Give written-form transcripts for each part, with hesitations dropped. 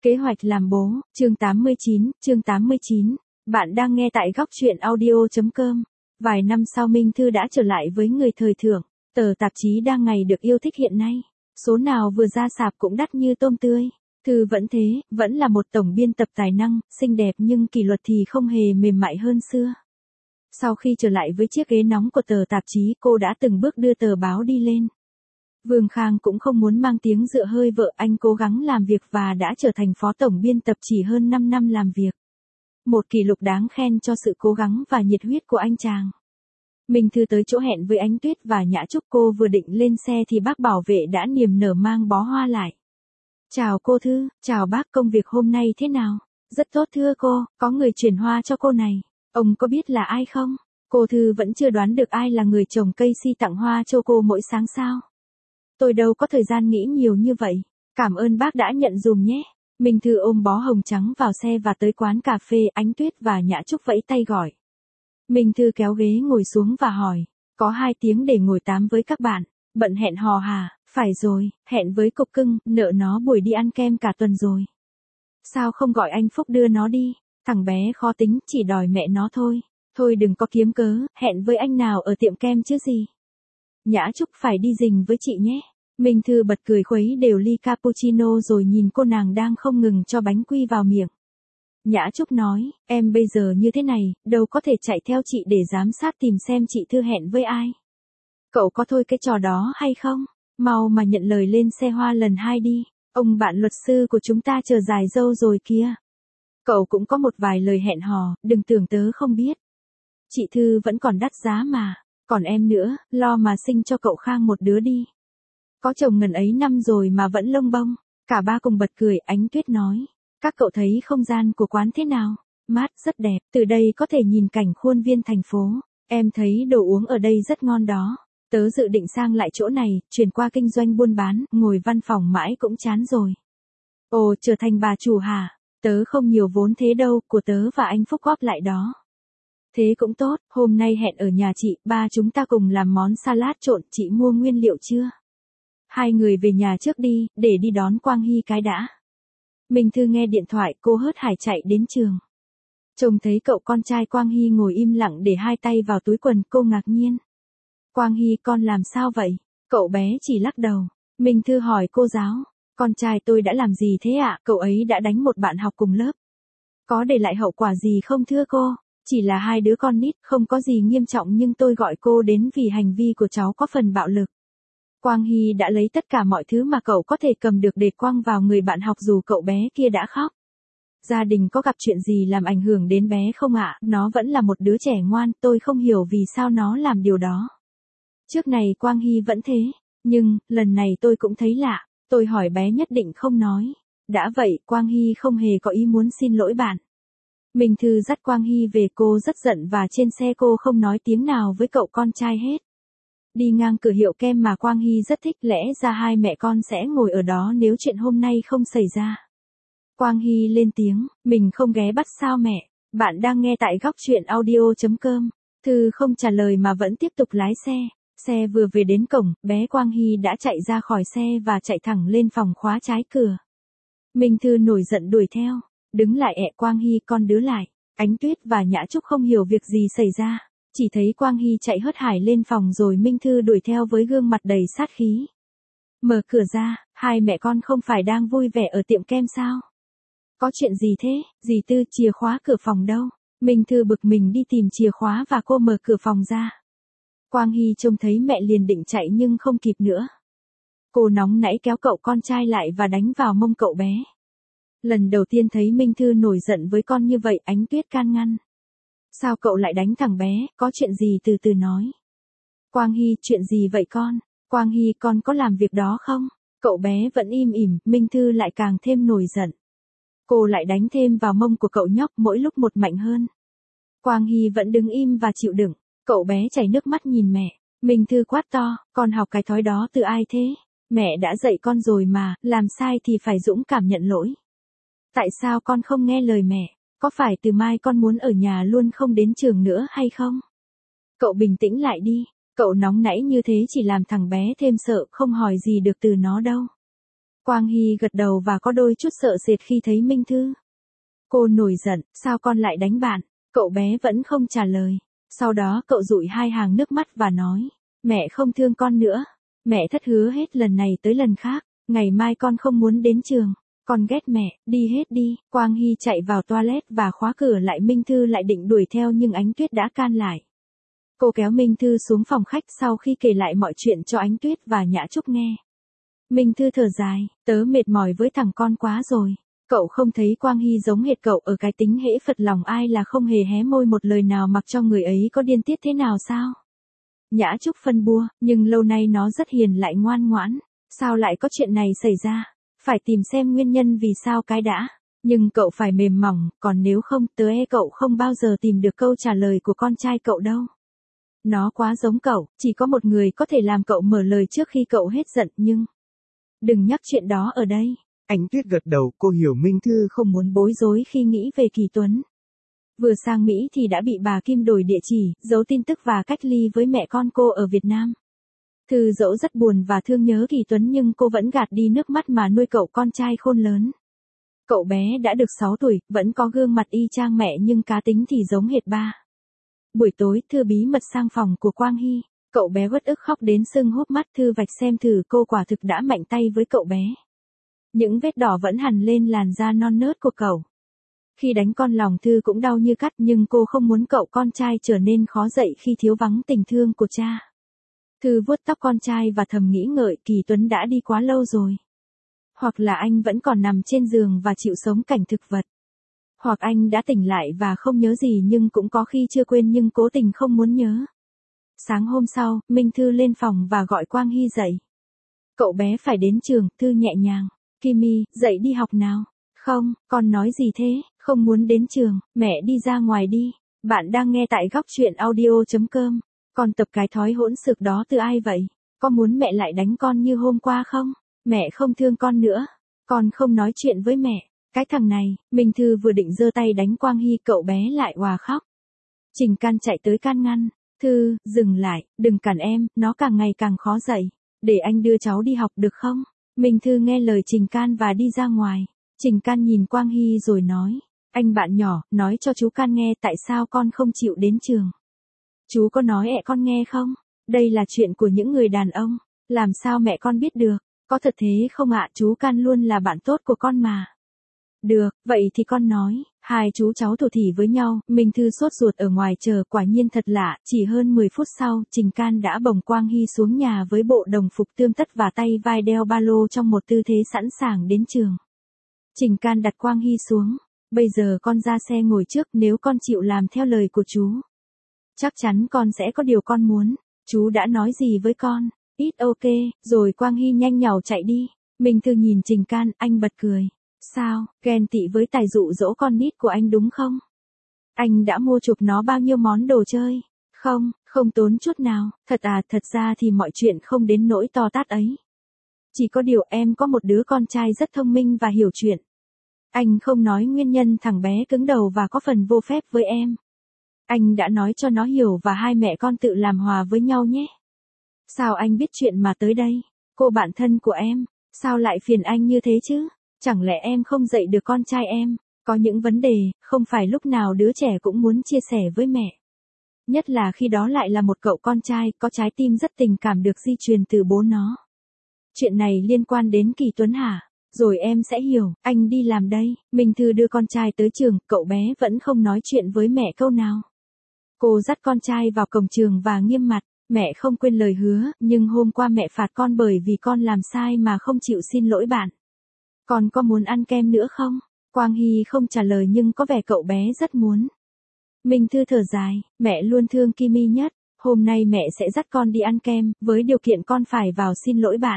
Kế hoạch làm bố, chương 89. Bạn đang nghe tại góc truyện audio.com. Vài năm sau Minh Thư đã trở lại với người thời thượng, tờ tạp chí đang ngày được yêu thích hiện nay. Số nào vừa ra sạp cũng đắt như tôm tươi. Thư vẫn thế, vẫn là một tổng biên tập tài năng, xinh đẹp nhưng kỷ luật thì không hề mềm mại hơn xưa. Sau khi trở lại với chiếc ghế nóng của tờ tạp chí, cô đã từng bước đưa tờ báo đi lên. Vương Khang cũng không muốn mang tiếng dựa hơi vợ, anh cố gắng làm việc và đã trở thành phó tổng biên tập chỉ hơn 5 năm làm việc. Một kỷ lục đáng khen cho sự cố gắng và nhiệt huyết của anh chàng. Minh Thư tới chỗ hẹn với Ánh Tuyết và Nhã Trúc, cô vừa định lên xe thì bác bảo vệ đã niềm nở mang bó hoa lại. Chào cô Thư, chào bác, công việc hôm nay thế nào? Rất tốt thưa cô, có người chuyển hoa cho cô này. Ông có biết là ai không? Cô Thư vẫn chưa đoán được ai là người trồng cây si tặng hoa cho cô mỗi sáng sao. Tôi đâu có thời gian nghĩ nhiều như vậy. Cảm ơn bác đã nhận dùm nhé. Minh Thư ôm bó hồng trắng vào xe và tới quán cà phê. Ánh Tuyết và Nhã Trúc vẫy tay gọi. Minh Thư kéo ghế ngồi xuống và hỏi. Có 2 tiếng để ngồi tám với các bạn. Bận hẹn hò hả? Phải rồi, hẹn với cục cưng, nợ nó buổi đi ăn kem cả tuần rồi. Sao không gọi anh Phúc đưa nó đi? Thằng bé khó tính, chỉ đòi mẹ nó thôi. Thôi đừng có kiếm cớ, hẹn với anh nào ở tiệm kem chứ gì. Nhã Trúc phải đi rình với chị nhé. Minh Thư bật cười khuấy đều ly cappuccino rồi nhìn cô nàng đang không ngừng cho bánh quy vào miệng. Nhã Trúc nói, em bây giờ như thế này, đâu có thể chạy theo chị để giám sát tìm xem chị Thư hẹn với ai. Cậu có thôi cái trò đó hay không? Mau mà nhận lời lên xe hoa lần 2 đi. Ông bạn luật sư của chúng ta chờ dài dâu rồi kìa. Cậu cũng có một vài lời hẹn hò, đừng tưởng tớ không biết. Chị Thư vẫn còn đắt giá mà. Còn em nữa, lo mà sinh cho cậu Khang một đứa đi. Có chồng ngần ấy năm rồi mà vẫn lông bông. Cả ba cùng bật cười. Ánh Tuyết nói. Các cậu thấy không gian của quán thế nào? Mát, rất đẹp. Từ đây có thể nhìn cảnh khuôn viên thành phố. Em thấy đồ uống ở đây rất ngon đó. Tớ dự định sang lại chỗ này, chuyển qua kinh doanh buôn bán, ngồi văn phòng mãi cũng chán rồi. Ồ, trở thành bà chủ hả? Tớ không nhiều vốn thế đâu, của tớ và anh Phúc góp lại đó. Thế cũng tốt, hôm nay hẹn ở nhà chị, ba chúng ta cùng làm món salad trộn, chị mua nguyên liệu chưa? 2 người về nhà trước đi, để đi đón Quang Hy cái đã. Minh Thư nghe điện thoại, cô hớt hải chạy đến trường. Trông thấy cậu con trai Quang Hy ngồi im lặng để 2 tay vào túi quần, cô ngạc nhiên. Quang Hy con làm sao vậy? Cậu bé chỉ lắc đầu. Minh Thư hỏi cô giáo. Con trai tôi đã làm gì thế ạ? Cậu ấy đã đánh một bạn học cùng lớp. Có để lại hậu quả gì không thưa cô? Chỉ là 2 đứa con nít, không có gì nghiêm trọng nhưng tôi gọi cô đến vì hành vi của cháu có phần bạo lực. Quang Hy đã lấy tất cả mọi thứ mà cậu có thể cầm được để quăng vào người bạn học dù cậu bé kia đã khóc. Gia đình có gặp chuyện gì làm ảnh hưởng đến bé không ạ? Nó vẫn là một đứa trẻ ngoan, tôi không hiểu vì sao nó làm điều đó. Trước này Quang Hy vẫn thế, nhưng, lần này tôi cũng thấy lạ, tôi hỏi bé nhất định không nói. Đã vậy, Quang Hy không hề có ý muốn xin lỗi bạn. Minh Thư dắt Quang Hy về, cô rất giận và trên xe cô không nói tiếng nào với cậu con trai hết. Đi ngang cửa hiệu kem mà Quang Hy rất thích, lẽ ra 2 mẹ con sẽ ngồi ở đó nếu chuyện hôm nay không xảy ra. Quang Hy lên tiếng, mình không ghé bắt sao mẹ, bạn đang nghe tại góc truyện audio.com. Thư không trả lời mà vẫn tiếp tục lái xe. Xe vừa về đến cổng, bé Quang Hy đã chạy ra khỏi xe và chạy thẳng lên phòng khóa trái cửa. Minh Thư nổi giận đuổi theo. Đứng lại ẹ Quang Hy, con đứa lại. Ánh Tuyết và Nhã Trúc không hiểu việc gì xảy ra. Chỉ thấy Quang Hy chạy hớt hải lên phòng rồi Minh Thư đuổi theo với gương mặt đầy sát khí. Mở cửa ra, 2 mẹ con không phải đang vui vẻ ở tiệm kem sao? Có chuyện gì thế? Dì Tư, chìa khóa cửa phòng đâu? Minh Thư bực mình đi tìm chìa khóa và cô mở cửa phòng ra. Quang Hy trông thấy mẹ liền định chạy nhưng không kịp nữa. Cô nóng nảy kéo cậu con trai lại và đánh vào mông cậu bé. Lần đầu tiên thấy Minh Thư nổi giận với con như vậy, Ánh Tuyết can ngăn. Sao cậu lại đánh thằng bé, có chuyện gì từ từ nói. Quang Hy, chuyện gì vậy con? Quang Hy, con có làm việc đó không? Cậu bé vẫn im ỉm, Minh Thư lại càng thêm nổi giận. Cô lại đánh thêm vào mông của cậu nhóc, mỗi lúc một mạnh hơn. Quang Hy vẫn đứng im và chịu đựng. Cậu bé chảy nước mắt nhìn mẹ. Minh Thư quát to, con học cái thói đó từ ai thế? Mẹ đã dạy con rồi mà, làm sai thì phải dũng cảm nhận lỗi. Tại sao con không nghe lời mẹ? Có phải từ mai con muốn ở nhà luôn không đến trường nữa hay không? Cậu bình tĩnh lại đi. Cậu nóng nảy như thế chỉ làm thằng bé thêm sợ, không hỏi gì được từ nó đâu. Quang Hy gật đầu và có đôi chút sợ sệt khi thấy Minh Thư. Cô nổi giận, sao con lại đánh bạn? Cậu bé vẫn không trả lời. Sau đó cậu dụi 2 hàng nước mắt và nói, mẹ không thương con nữa. Mẹ thất hứa hết lần này tới lần khác, ngày mai con không muốn đến trường. Con ghét mẹ, đi hết đi. Quang Hy chạy vào toilet và khóa cửa lại. Minh Thư lại định đuổi theo nhưng Ánh Tuyết đã can lại. Cô kéo Minh Thư xuống phòng khách sau khi kể lại mọi chuyện cho Ánh Tuyết và Nhã Trúc nghe. Minh Thư thở dài, tớ mệt mỏi với thằng con quá rồi. Cậu không thấy Quang Hy giống hệt cậu ở cái tính hễ phật lòng ai là không hề hé môi một lời nào mặc cho người ấy có điên tiết thế nào sao? Nhã Trúc phân bua, nhưng lâu nay nó rất hiền lại ngoan ngoãn. Sao lại có chuyện này xảy ra? Phải tìm xem nguyên nhân vì sao cái đã. Nhưng cậu phải mềm mỏng, còn nếu không tớ cậu không bao giờ tìm được câu trả lời của con trai cậu đâu. Nó quá giống cậu, chỉ có một người có thể làm cậu mở lời trước khi cậu hết giận nhưng... Đừng nhắc chuyện đó ở đây. Ánh Tuyết gật đầu, cô hiểu Minh Thư không muốn bối rối khi nghĩ về Kỳ Tuấn. Vừa sang Mỹ thì đã bị bà Kim đổi địa chỉ, giấu tin tức và cách ly với mẹ con cô ở Việt Nam. Thư dẫu rất buồn và thương nhớ Kỳ Tuấn nhưng cô vẫn gạt đi nước mắt mà nuôi cậu con trai khôn lớn. Cậu bé đã được 6 tuổi, vẫn có gương mặt y chang mẹ nhưng cá tính thì giống hệt ba. Buổi tối, Thư bí mật sang phòng của Quang Hy. Cậu bé uất ức khóc đến sưng húp mắt. Thư vạch xem thử cô quả thực đã mạnh tay với cậu bé. Những vết đỏ vẫn hằn lên làn da non nớt của cậu. Khi đánh con lòng Thư cũng đau như cắt nhưng cô không muốn cậu con trai trở nên khó dạy khi thiếu vắng tình thương của cha. Thư vuốt tóc con trai và thầm nghĩ ngợi Kỳ Tuấn đã đi quá lâu rồi. Hoặc là anh vẫn còn nằm trên giường và chịu sống cảnh thực vật. Hoặc anh đã tỉnh lại và không nhớ gì nhưng cũng có khi chưa quên nhưng cố tình không muốn nhớ. Sáng hôm sau, Minh Thư lên phòng và gọi Quang Hy dậy. Cậu bé phải đến trường, Thư nhẹ nhàng. Kimi, dậy đi học nào. Không, con nói gì thế, không muốn đến trường, mẹ đi ra ngoài đi. Bạn đang nghe tại góc chuyện audio.com. Con tập cái thói hỗn xược đó từ ai vậy? Có muốn mẹ lại đánh con như hôm qua không? Mẹ không thương con nữa. Con không nói chuyện với mẹ. Cái thằng này, Minh Thư vừa định giơ tay đánh Quang Hy cậu bé lại òa khóc. Trình Can chạy tới can ngăn. Thư, dừng lại, đừng cản em, nó càng ngày càng khó dậy. Để anh đưa cháu đi học được không? Minh Thư nghe lời Trình Can và đi ra ngoài. Trình Can nhìn Quang Hy rồi nói. Anh bạn nhỏ, nói cho chú Can nghe tại sao con không chịu đến trường. Chú có nói con nghe không? Đây là chuyện của những người đàn ông. Làm sao mẹ con biết được? Có thật thế không ạ? Chú Can luôn là bạn tốt của con mà. Được, vậy thì con nói. Hai chú cháu thủ thỉ với nhau. Minh Thư sốt ruột ở ngoài chờ. Quả nhiên thật lạ. Chỉ hơn 10 phút sau, Trình Can đã bồng Quang Hy xuống nhà với bộ đồng phục tươm tất và tay vai đeo ba lô trong một tư thế sẵn sàng đến trường. Trình Can đặt Quang Hy xuống. Bây giờ con ra xe ngồi trước. Nếu con chịu làm theo lời của chú, chắc chắn con sẽ có điều con muốn. Chú đã nói gì với con? Ít ok, rồi Quang Hy nhanh nhảu chạy đi. Minh Thư nhìn Trình Can, anh bật cười. Sao, ghen tị với tài dụ dỗ con nít của anh đúng không? Anh đã mua chuộc nó bao nhiêu món đồ chơi? Không, không tốn chút nào. Thật à, thật ra thì mọi chuyện không đến nỗi to tát ấy. Chỉ có điều em có một đứa con trai rất thông minh và hiểu chuyện. Anh không nói nguyên nhân thằng bé cứng đầu và có phần vô phép với em. Anh đã nói cho nó hiểu và hai mẹ con tự làm hòa với nhau nhé. Sao anh biết chuyện mà tới đây? Cô bạn thân của em, sao lại phiền anh như thế chứ? Chẳng lẽ em không dạy được con trai em? Có những vấn đề, không phải lúc nào đứa trẻ cũng muốn chia sẻ với mẹ. Nhất là khi đó lại là một cậu con trai có trái tim rất tình cảm được di truyền từ bố nó. Chuyện này liên quan đến Kỳ Tuấn hả? Rồi em sẽ hiểu, anh đi làm đây. Minh Thư đưa con trai tới trường, cậu bé vẫn không nói chuyện với mẹ câu nào. Cô dắt con trai vào cổng trường và nghiêm mặt. Mẹ không quên lời hứa, nhưng hôm qua mẹ phạt con bởi vì con làm sai mà không chịu xin lỗi bạn. Con có muốn ăn kem nữa không? Quang Hy không trả lời nhưng có vẻ cậu bé rất muốn. Minh Thư thở dài, mẹ luôn thương Kimi nhất. Hôm nay mẹ sẽ dắt con đi ăn kem, với điều kiện con phải vào xin lỗi bạn.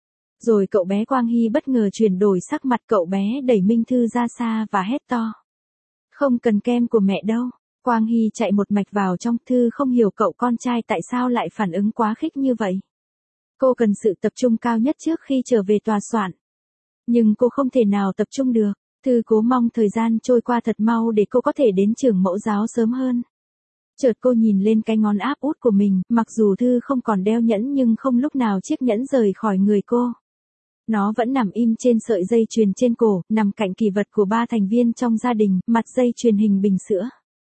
Rồi cậu bé Quang Hy bất ngờ chuyển đổi sắc mặt, cậu bé đẩy Minh Thư ra xa và hét to. Không cần kem của mẹ đâu. Quang Hy chạy một mạch vào trong. Thư không hiểu cậu con trai tại sao lại phản ứng quá khích như vậy. Cô cần sự tập trung cao nhất trước khi trở về tòa soạn. Nhưng cô không thể nào tập trung được. Thư cố mong thời gian trôi qua thật mau để cô có thể đến trường mẫu giáo sớm hơn. Chợt cô nhìn lên cái ngón áp út của mình, mặc dù Thư không còn đeo nhẫn nhưng không lúc nào chiếc nhẫn rời khỏi người cô. Nó vẫn nằm im trên sợi dây chuyền trên cổ, nằm cạnh kỷ vật của 3 thành viên trong gia đình, mặt dây chuyền hình bình sữa.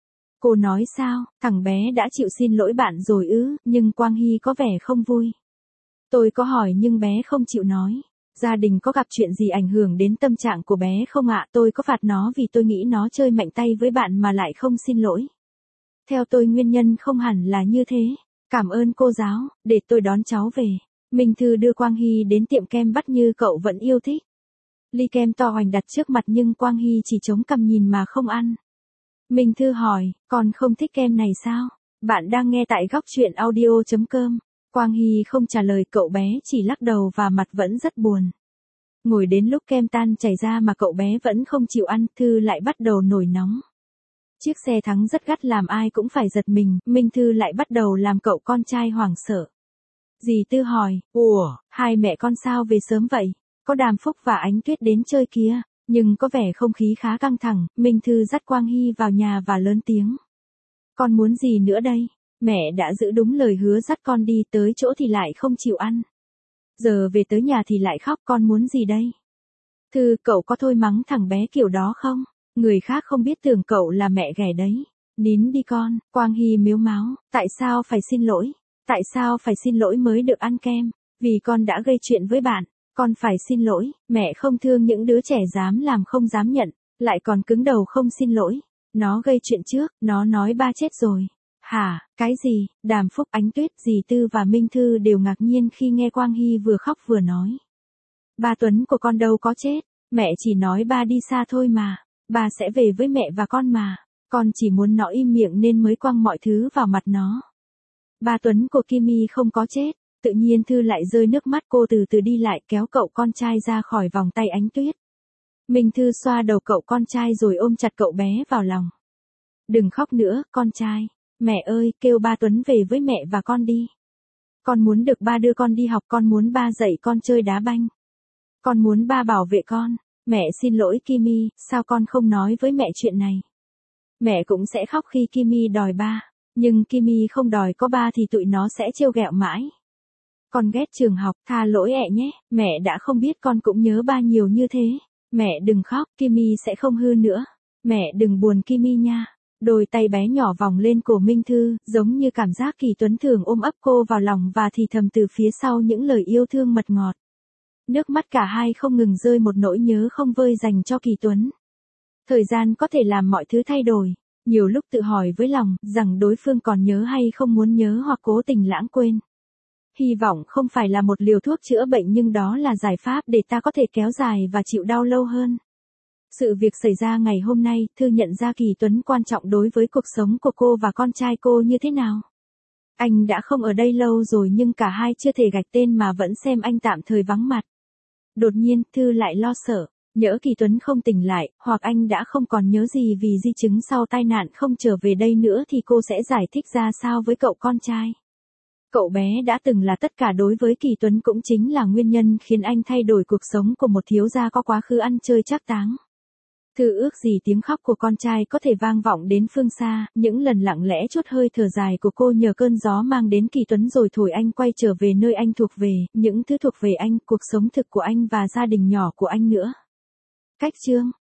Cô nói sao, thằng bé đã chịu xin lỗi bạn rồi ư, nhưng Quang Hy có vẻ không vui. Tôi có hỏi nhưng bé không chịu nói. Gia đình có gặp chuyện gì ảnh hưởng đến tâm trạng của bé không ạ? Tôi có phạt nó vì tôi nghĩ nó chơi mạnh tay với bạn mà lại không xin lỗi. Theo tôi nguyên nhân không hẳn là như thế. Cảm ơn cô giáo, để tôi đón cháu về. Minh Thư đưa Quang Hy đến tiệm kem bắt như cậu vẫn yêu thích. Ly kem to hoành đặt trước mặt nhưng Quang Hy chỉ chống cằm nhìn mà không ăn. Minh Thư hỏi, con không thích kem này sao? Bạn đang nghe tại góc chuyện audio.com. Quang Hy không trả lời, cậu bé chỉ lắc đầu và mặt vẫn rất buồn. Ngồi đến lúc kem tan chảy ra mà cậu bé vẫn không chịu ăn, Thư lại bắt đầu nổi nóng. Chiếc xe thắng rất gắt làm ai cũng phải giật mình, Minh Thư lại bắt đầu làm cậu con trai hoảng sợ. Dì Tư hỏi, ủa, hai mẹ con sao về sớm vậy? Có Đàm Phúc và Ánh Tuyết đến chơi kia, nhưng có vẻ không khí khá căng thẳng. Minh Thư dắt Quang Hy vào nhà và lớn tiếng. Con muốn gì nữa đây? Mẹ đã giữ đúng lời hứa dắt con đi, tới chỗ thì lại không chịu ăn. Giờ về tới nhà thì lại khóc, con muốn gì đây? Thư, cậu có thôi mắng thằng bé kiểu đó không? Người khác không biết tưởng cậu là mẹ ghẻ đấy. Nín đi con, Quang Hy mếu máo, tại sao phải xin lỗi? Tại sao phải xin lỗi mới được ăn kem? Vì con đã gây chuyện với bạn, con phải xin lỗi. Mẹ không thương những đứa trẻ dám làm không dám nhận, lại còn cứng đầu không xin lỗi. Nó gây chuyện trước, nó nói ba chết rồi. Hả, cái gì? Đàm Phúc, Ánh Tuyết, dì Tư và Minh Thư đều ngạc nhiên khi nghe Quang Hy vừa khóc vừa nói. Ba Tuấn của con đâu có chết, mẹ chỉ nói ba đi xa thôi mà, ba sẽ về với mẹ và con mà, con chỉ muốn nó im miệng nên mới quăng mọi thứ vào mặt nó. Ba Tuấn của Kimi không có chết. Tự nhiên Thư lại rơi nước mắt, cô từ từ đi lại kéo cậu con trai ra khỏi vòng tay Ánh Tuyết. Minh Thư xoa đầu cậu con trai rồi ôm chặt cậu bé vào lòng. Đừng khóc nữa, con trai. Mẹ ơi, kêu ba Tuấn về với mẹ và con đi. Con muốn được ba đưa con đi học, con muốn ba dạy con chơi đá banh. Con muốn ba bảo vệ con. Mẹ xin lỗi Kimi, sao con không nói với mẹ chuyện này? Mẹ cũng sẽ khóc khi Kimi đòi ba, nhưng Kimi không đòi có ba thì tụi nó sẽ trêu ghẹo mãi. Con ghét trường học, tha lỗi ẹ nhé, mẹ đã không biết con cũng nhớ ba nhiều như thế. Mẹ đừng khóc, Kimi sẽ không hư nữa. Mẹ đừng buồn Kimi nha. Đôi tay bé nhỏ vòng lên cổ Minh Thư, giống như cảm giác Kỳ Tuấn thường ôm ấp cô vào lòng và thì thầm từ phía sau những lời yêu thương mật ngọt. Nước mắt cả hai không ngừng rơi, một nỗi nhớ không vơi dành cho Kỳ Tuấn. Thời gian có thể làm mọi thứ thay đổi. Nhiều lúc tự hỏi với lòng rằng đối phương còn nhớ hay không muốn nhớ hoặc cố tình lãng quên. Hy vọng không phải là một liều thuốc chữa bệnh, nhưng đó là giải pháp để ta có thể kéo dài và chịu đau lâu hơn. Sự việc xảy ra ngày hôm nay, Thư nhận ra Kỳ Tuấn quan trọng đối với cuộc sống của cô và con trai cô như thế nào. Anh đã không ở đây lâu rồi nhưng cả hai chưa thể gạch tên mà vẫn xem anh tạm thời vắng mặt. Đột nhiên, Thư lại lo sợ, nhỡ Kỳ Tuấn không tỉnh lại, hoặc anh đã không còn nhớ gì vì di chứng sau tai nạn không trở về đây nữa thì cô sẽ giải thích ra sao với cậu con trai. Cậu bé đã từng là tất cả đối với Kỳ Tuấn, cũng chính là nguyên nhân khiến anh thay đổi cuộc sống của một thiếu gia có quá khứ ăn chơi trác táng. Thư ước gì tiếng khóc của con trai có thể vang vọng đến phương xa, những lần lặng lẽ chốt hơi thở dài của cô nhờ cơn gió mang đến Kỳ Tuấn rồi thổi anh quay trở về nơi anh thuộc về, những thứ thuộc về anh, cuộc sống thực của anh và gia đình nhỏ của anh nữa. Cách chương